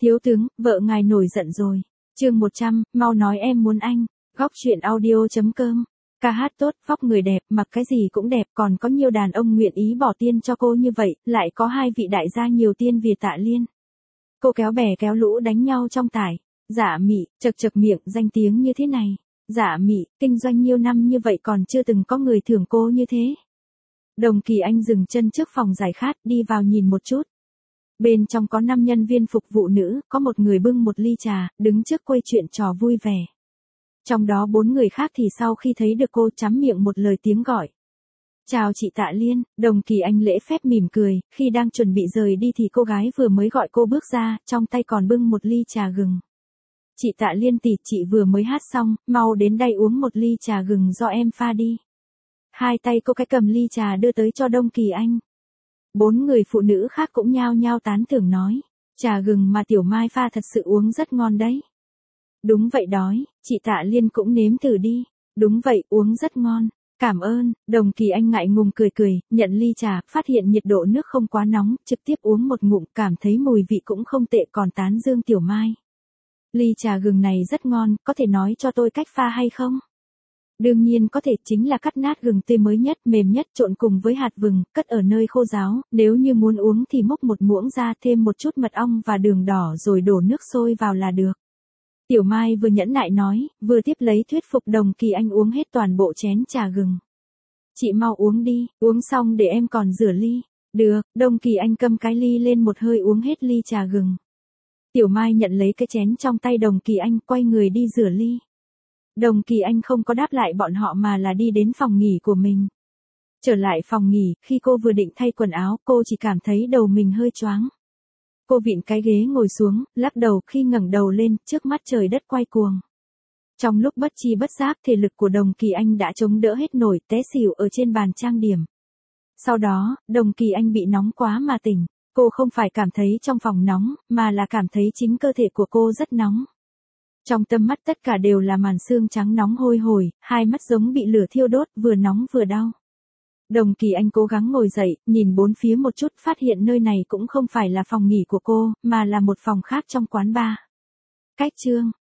Thiếu tướng, vợ ngài nổi giận rồi. Chương 100, mau nói em muốn anh. Góc truyện audio.com. Ca hát tốt, vóc người đẹp, mặc cái gì cũng đẹp, còn có nhiều đàn ông nguyện ý bỏ tiền cho cô như vậy, lại có hai vị đại gia nhiều tiền Việt Tạ Liên. Cô kéo bè kéo lũ đánh nhau trong tải. Dạ Mị, chật chật miệng, danh tiếng như thế này. Dạ Mị, kinh doanh nhiều năm như vậy còn chưa từng có người thưởng cô như thế. Đồng Kỳ Anh dừng chân trước phòng giải khát, đi vào nhìn một chút. Bên trong có 5 nhân viên phục vụ nữ, có một người bưng một ly trà, đứng trước quầy chuyện trò vui vẻ. Trong đó 4 người khác thì sau khi thấy được cô chắm miệng một lời tiếng gọi. Chào chị Tạ Liên, Đồng Kỳ Anh lễ phép mỉm cười, khi đang chuẩn bị rời đi thì cô gái vừa mới gọi cô bước ra, trong tay còn bưng một ly trà gừng. Chị Tạ Liên tỷ, chị vừa mới hát xong, mau đến đây uống một ly trà gừng do em pha đi. Hai tay cô cái cầm ly trà đưa tới cho Đồng Kỳ Anh. 4 người phụ nữ khác cũng nhao nhao tán thưởng nói, trà gừng mà Tiểu Mai pha thật sự uống rất ngon đấy. Đúng vậy đói, chị Tạ Liên cũng nếm thử đi. Đúng vậy, uống rất ngon. Cảm ơn, Đồng Kỳ Anh ngại ngùng cười cười, nhận ly trà, phát hiện nhiệt độ nước không quá nóng, trực tiếp uống một ngụm, cảm thấy mùi vị cũng không tệ, còn tán dương Tiểu Mai. Ly trà gừng này rất ngon, có thể nói cho tôi cách pha hay không? Đương nhiên có thể, chính là cắt nát gừng tươi mới nhất, mềm nhất, trộn cùng với hạt vừng, cất ở nơi khô ráo, nếu như muốn uống thì múc một muỗng ra, thêm một chút mật ong và đường đỏ rồi đổ nước sôi vào là được. Tiểu Mai vừa nhẫn nại nói, vừa tiếp lấy thuyết phục Đồng Kỳ Anh uống hết toàn bộ chén trà gừng. Chị mau uống đi, uống xong để em còn rửa ly. Được, Đồng Kỳ Anh cầm cái ly lên một hơi uống hết ly trà gừng. Tiểu Mai nhận lấy cái chén trong tay Đồng Kỳ Anh, quay người đi rửa ly. Đồng Kỳ Anh không có đáp lại bọn họ mà là đi đến phòng nghỉ của mình. Trở lại phòng nghỉ, khi cô vừa định thay quần áo, cô chỉ cảm thấy đầu mình hơi choáng. Cô vịn cái ghế ngồi xuống, lắc đầu, khi ngẩng đầu lên, trước mắt trời đất quay cuồng. Trong lúc bất chi bất giác, thể lực của Đồng Kỳ Anh đã chống đỡ hết nổi, té xỉu ở trên bàn trang điểm. Sau đó, Đồng Kỳ Anh bị nóng quá mà tỉnh. Cô không phải cảm thấy trong phòng nóng, mà là cảm thấy chính cơ thể của cô rất nóng. Trong tâm mắt tất cả đều là màn xương trắng nóng hôi hổi, hai mắt giống bị lửa thiêu đốt, vừa nóng vừa đau. Đồng Kỳ Anh cố gắng ngồi dậy, nhìn bốn phía một chút, phát hiện nơi này cũng không phải là phòng nghỉ của cô, mà là một phòng khác trong quán bar. Cách chương